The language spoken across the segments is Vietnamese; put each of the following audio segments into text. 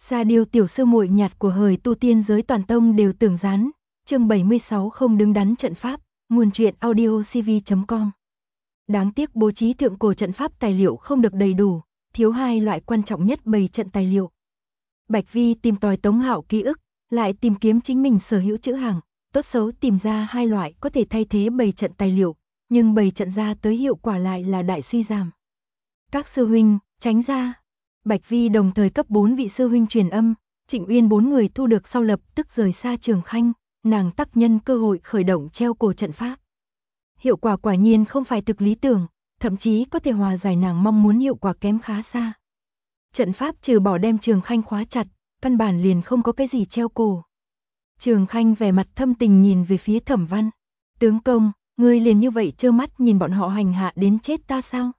Ra điều tiểu sư muội nhạt của hời tu tiên giới toàn tông đều tưởng rán. Chương 76 không đứng đắn trận pháp, nguồn truyện audiocv.com. Đáng tiếc bố trí thượng cổ trận pháp tài liệu không được đầy đủ, thiếu hai loại quan trọng nhất bày trận tài liệu. Bạch Vi tìm tòi Tống Hạo ký ức, lại tìm kiếm chính mình sở hữu chữ hàng, tốt xấu tìm ra hai loại có thể thay thế bày trận tài liệu, nhưng bày trận ra tới hiệu quả lại là đại suy giảm. Các sư huynh, tránh ra. Bạch Vi đồng thời cấp 4 vị sư huynh truyền âm, Trịnh Uyên 4 người thu được sau lập tức rời xa Trường Khanh, nàng tắc nhân cơ hội khởi động treo cổ trận pháp. Hiệu quả quả nhiên không phải thực lý tưởng, thậm chí có thể hòa giải nàng mong muốn hiệu quả kém khá xa. Trận pháp trừ bỏ đem Trường Khanh khóa chặt, căn bản liền không có cái gì treo cổ. Trường Khanh vẻ mặt thâm tình nhìn về phía Thẩm Văn. Tướng công, ngươi liền như vậy trơ mắt nhìn bọn họ hành hạ đến chết ta sao?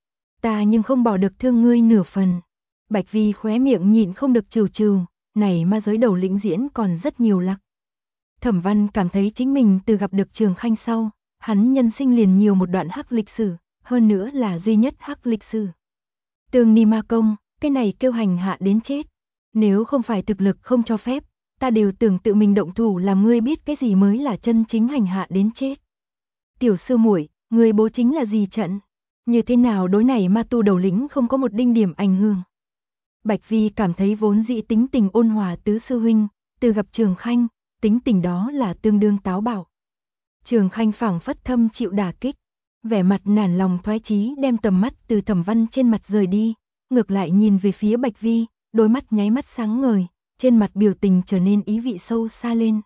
Ta nhưng không bỏ được thương ngươi nửa phần. Bạch Vi khóe miệng nhịn không được trừ trừ, này ma giới đầu lĩnh diễn còn rất nhiều lặc. Thẩm Văn cảm thấy chính mình từ gặp được Trường Khanh sau, hắn nhân sinh liền nhiều một đoạn hắc lịch sử, hơn nữa là duy nhất hắc lịch sử. Tương Ni Ma Công, cái này kêu hành hạ đến chết. Nếu không phải thực lực không cho phép, ta đều tưởng tự mình động thủ làm ngươi biết cái gì mới là chân chính hành hạ đến chết. Tiểu sư muội, ngươi bố chính là gì trận? Như thế nào đối này ma tu đầu lĩnh không có một đinh điểm ảnh hưởng? Bạch Vi cảm thấy vốn dĩ tính tình ôn hòa tứ sư huynh, từ gặp Trường Khanh, tính tình đó là tương đương táo bạo. Trường Khanh phảng phất thâm chịu đả kích, vẻ mặt nản lòng thoái chí đem tầm mắt từ Thẩm Văn trên mặt rời đi, ngược lại nhìn về phía Bạch Vi, đôi mắt nháy mắt sáng ngời, trên mặt biểu tình trở nên ý vị sâu xa lên.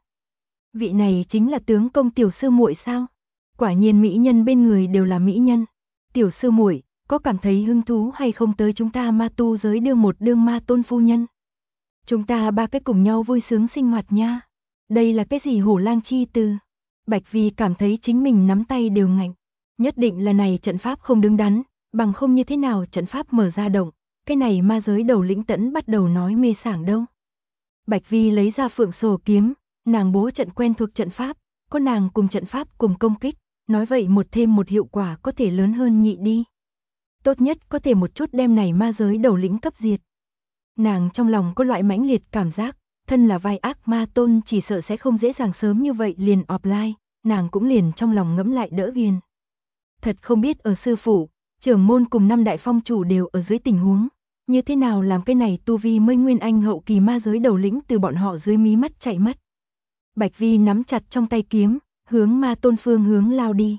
Vị này chính là tướng công tiểu sư muội sao? Quả nhiên mỹ nhân bên người đều là mỹ nhân. Tiểu sư muội, có cảm thấy hứng thú hay không tới chúng ta ma tu giới đương một đương ma tôn phu nhân? Chúng ta ba cái cùng nhau vui sướng sinh hoạt nha. Đây là cái gì hổ lang chi từ? Bạch Vi cảm thấy chính mình nắm tay đều ngạnh. Nhất định là này trận pháp không đứng đắn, bằng không như thế nào trận pháp mở ra động. Cái này ma giới đầu lĩnh Tẫn bắt đầu nói mê sảng đâu. Bạch Vi lấy ra phượng sổ kiếm, nàng bố trận quen thuộc trận pháp, có nàng cùng trận pháp cùng công kích, nói vậy một thêm một hiệu quả có thể lớn hơn nhị đi. Tốt nhất có thể một chút đem này ma giới đầu lĩnh cấp diệt. Nàng trong lòng có loại mãnh liệt cảm giác, thân là vai ác ma tôn chỉ sợ sẽ không dễ dàng sớm như vậy liền offline, nàng cũng liền trong lòng ngẫm lại đỡ ghiền. Thật không biết ở sư phụ, trưởng môn cùng 5 đại phong chủ đều ở dưới tình huống, như thế nào làm cái này tu vi mới nguyên anh hậu kỳ ma giới đầu lĩnh từ bọn họ dưới mí mắt chạy mất. Bạch Vi nắm chặt trong tay kiếm, hướng ma tôn phương hướng lao đi.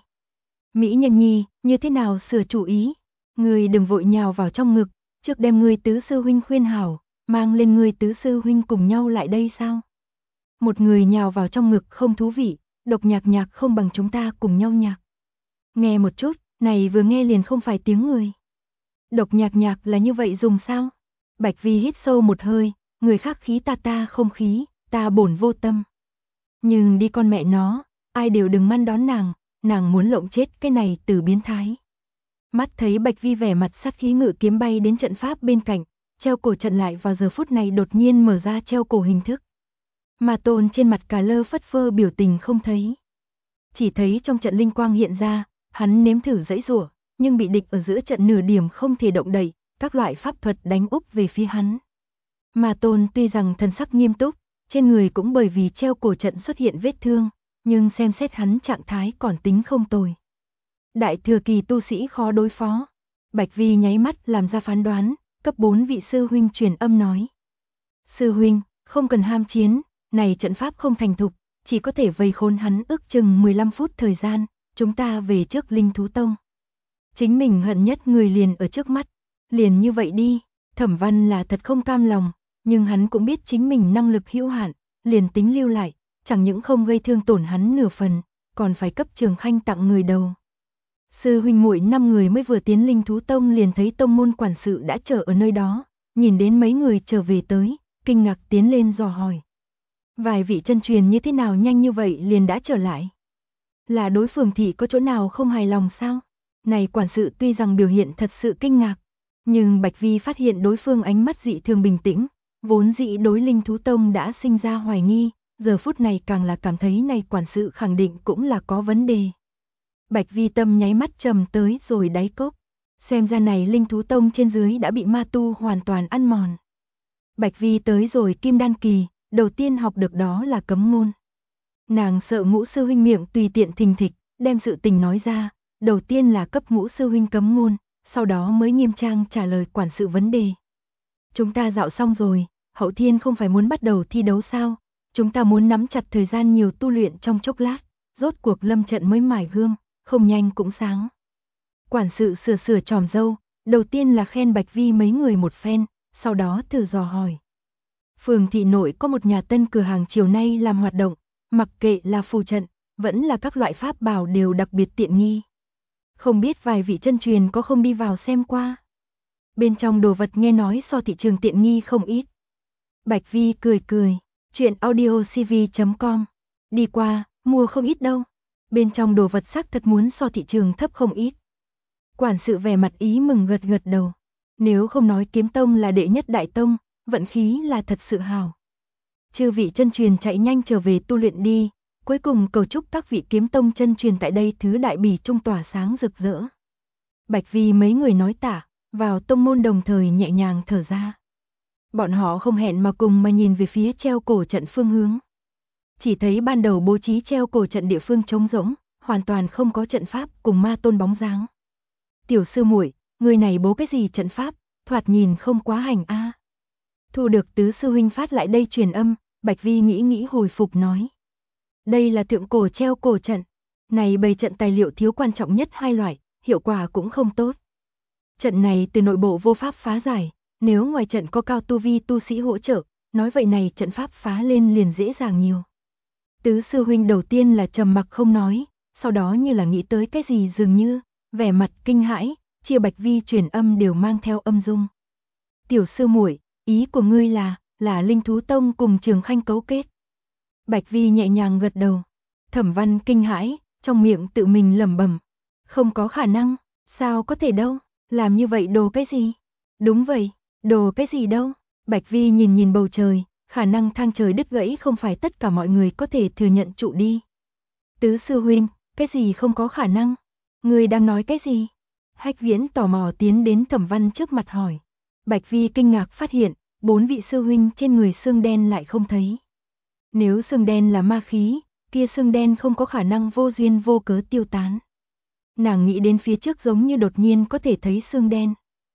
Mỹ nhân nhi, như thế nào sửa chủ ý? Ngươi đừng vội nhào vào trong ngực, trước đem ngươi tứ sư huynh khuyên hảo, mang lên ngươi tứ sư huynh cùng nhau lại đây sao? Một người nhào vào trong ngực không thú vị, độc nhạc nhạc không bằng chúng ta cùng nhau nhạc. Nghe một chút, này vừa nghe liền không phải tiếng người. Độc nhạc nhạc là như vậy dùng sao? Bạch Vi hít sâu một hơi, người khác khí ta không khí, ta bổn vô tâm. Nhưng đi con mẹ nó, ai đều đừng ngăn đón nàng muốn lộng chết cái này từ biến thái. Mắt thấy Bạch Vi vẻ mặt sát khí ngự kiếm bay đến trận pháp bên cạnh, treo cổ trận lại vào giờ phút này đột nhiên mở ra treo cổ hình thức. Ma tôn trên mặt cà lơ phất phơ biểu tình không thấy. Chỉ thấy trong trận linh quang hiện ra, hắn nếm thử giãy giụa, nhưng bị địch ở giữa trận nửa điểm không thể động đậy, các loại pháp thuật đánh úp về phía hắn. Ma tôn tuy rằng thần sắc nghiêm túc, trên người cũng bởi vì treo cổ trận xuất hiện vết thương, nhưng xem xét hắn trạng thái còn tính không tồi. Đại thừa kỳ tu sĩ khó đối phó. Bạch Vi nháy mắt làm ra phán đoán, cấp 4 vị sư huynh truyền âm nói. Sư huynh, không cần ham chiến, này trận pháp không thành thục, chỉ có thể vây khốn hắn ước chừng 15 phút thời gian, chúng ta về trước Linh Thú Tông. Chính mình hận nhất người liền ở trước mắt, liền như vậy đi. Thẩm Văn là thật không cam lòng, nhưng hắn cũng biết chính mình năng lực hữu hạn, liền tính lưu lại, chẳng những không gây thương tổn hắn nửa phần, còn phải cấp Trường Khanh tặng người đầu. Sư huynh muội 5 người mới vừa tiến Linh Thú Tông liền thấy tông môn quản sự đã chờ ở nơi đó, nhìn đến mấy người trở về tới, kinh ngạc tiến lên dò hỏi. Vài vị chân truyền như thế nào nhanh như vậy liền đã trở lại? Là đối phương thị có chỗ nào không hài lòng sao? Này quản sự tuy rằng biểu hiện thật sự kinh ngạc, nhưng Bạch Vi phát hiện đối phương ánh mắt dị thường bình tĩnh, vốn dĩ đối Linh Thú Tông đã sinh ra hoài nghi, giờ phút này càng là cảm thấy này quản sự khẳng định cũng là có vấn đề. Bạch Vi tâm nháy mắt trầm tới rồi đáy cốc, xem ra này Linh Thú Tông trên dưới đã bị ma tu hoàn toàn ăn mòn. Bạch Vi tới rồi kim đan kỳ, đầu tiên học được đó là cấm ngôn. Nàng sợ Ngũ sư huynh miệng tùy tiện thình thịch, đem sự tình nói ra, đầu tiên là cấp Ngũ sư huynh cấm ngôn, sau đó mới nghiêm trang trả lời quản sự vấn đề. Chúng ta dạo xong rồi, Hậu Thiên không phải muốn bắt đầu thi đấu sao? Chúng ta muốn nắm chặt thời gian nhiều tu luyện trong chốc lát, rốt cuộc lâm trận mới mài gươm, không nhanh cũng sáng. Quản sự sửa tròm râu, đầu tiên là khen Bạch Vi mấy người một phen, sau đó thử dò hỏi. Phường thị nội có một nhà tân cửa hàng chiều nay làm hoạt động, mặc kệ là phù trận, vẫn là các loại pháp bảo đều đặc biệt tiện nghi. Không biết vài vị chân truyền có không đi vào xem qua. Bên trong đồ vật nghe nói so thị trường tiện nghi không ít. Bạch Vi cười, chuyện audiocv.com. Đi qua, mua không ít đâu. Bên trong đồ vật xác thật muốn so thị trường thấp không ít. Quản sự vẻ mặt ý mừng gật đầu. Nếu không nói kiếm tông là đệ nhất đại tông, vận khí là thật sự hào. Chư vị chân truyền chạy nhanh trở về tu luyện đi, cuối cùng cầu chúc các vị kiếm tông chân truyền tại đây thứ đại bỉ trung tỏa sáng rực rỡ. Bạch Vi mấy người nói tạ, vào tông môn đồng thời nhẹ nhàng thở ra. Bọn họ không hẹn mà cùng mà nhìn về phía treo cổ trận phương hướng. Chỉ thấy ban đầu bố trí treo cổ trận địa phương trống rỗng, hoàn toàn không có trận pháp cùng ma tôn bóng dáng. Tiểu sư muội, người này bố cái gì trận pháp, thoạt nhìn không quá hành a. Thu được tứ sư huynh phát lại đây truyền âm, Bạch Vi nghĩ hồi phục nói. Đây là thượng cổ treo cổ trận, này bày trận tài liệu thiếu quan trọng nhất hai loại, hiệu quả cũng không tốt. Trận này từ nội bộ vô pháp phá giải, nếu ngoài trận có cao tu vi tu sĩ hỗ trợ, nói vậy này trận pháp phá lên liền dễ dàng nhiều. Tứ sư huynh đầu tiên là trầm mặc không nói, sau đó như là nghĩ tới cái gì dường như, vẻ mặt kinh hãi, chia Bạch Vi truyền âm đều mang theo âm dung. Tiểu sư muội, ý của ngươi là Linh Thú Tông cùng Trường Khanh cấu kết. Bạch Vi nhẹ nhàng gật đầu. Thẩm Văn kinh hãi, trong miệng tự mình lẩm bẩm, không có khả năng, sao có thể đâu, làm như vậy đồ cái gì? Đúng vậy, đồ cái gì đâu? Bạch Vi nhìn bầu trời, khả năng thang trời đứt gãy không phải tất cả mọi người có thể thừa nhận trụ đi. Tứ sư huynh, cái gì không có khả năng? Ngươi đang nói cái gì? Hách Viễn tò mò tiến đến Thẩm Văn trước mặt hỏi. Bạch Vi kinh ngạc phát hiện, 4 vị sư huynh trên người xương đen lại không thấy. Nếu xương đen là ma khí, kia xương đen không có khả năng vô duyên vô cớ tiêu tán. Nàng nghĩ đến phía trước giống như đột nhiên có thể thấy xương đen.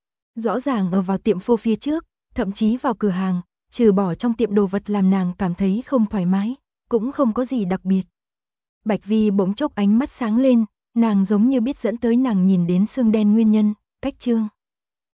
Rõ ràng ở vào tiệm phô phía trước, thậm chí vào cửa hàng, trừ bỏ trong tiệm đồ vật làm nàng cảm thấy không thoải mái, cũng không có gì đặc biệt. Bạch Vi bỗng chốc ánh mắt sáng lên, nàng giống như biết dẫn tới nàng nhìn đến xương đen nguyên nhân, cách chương.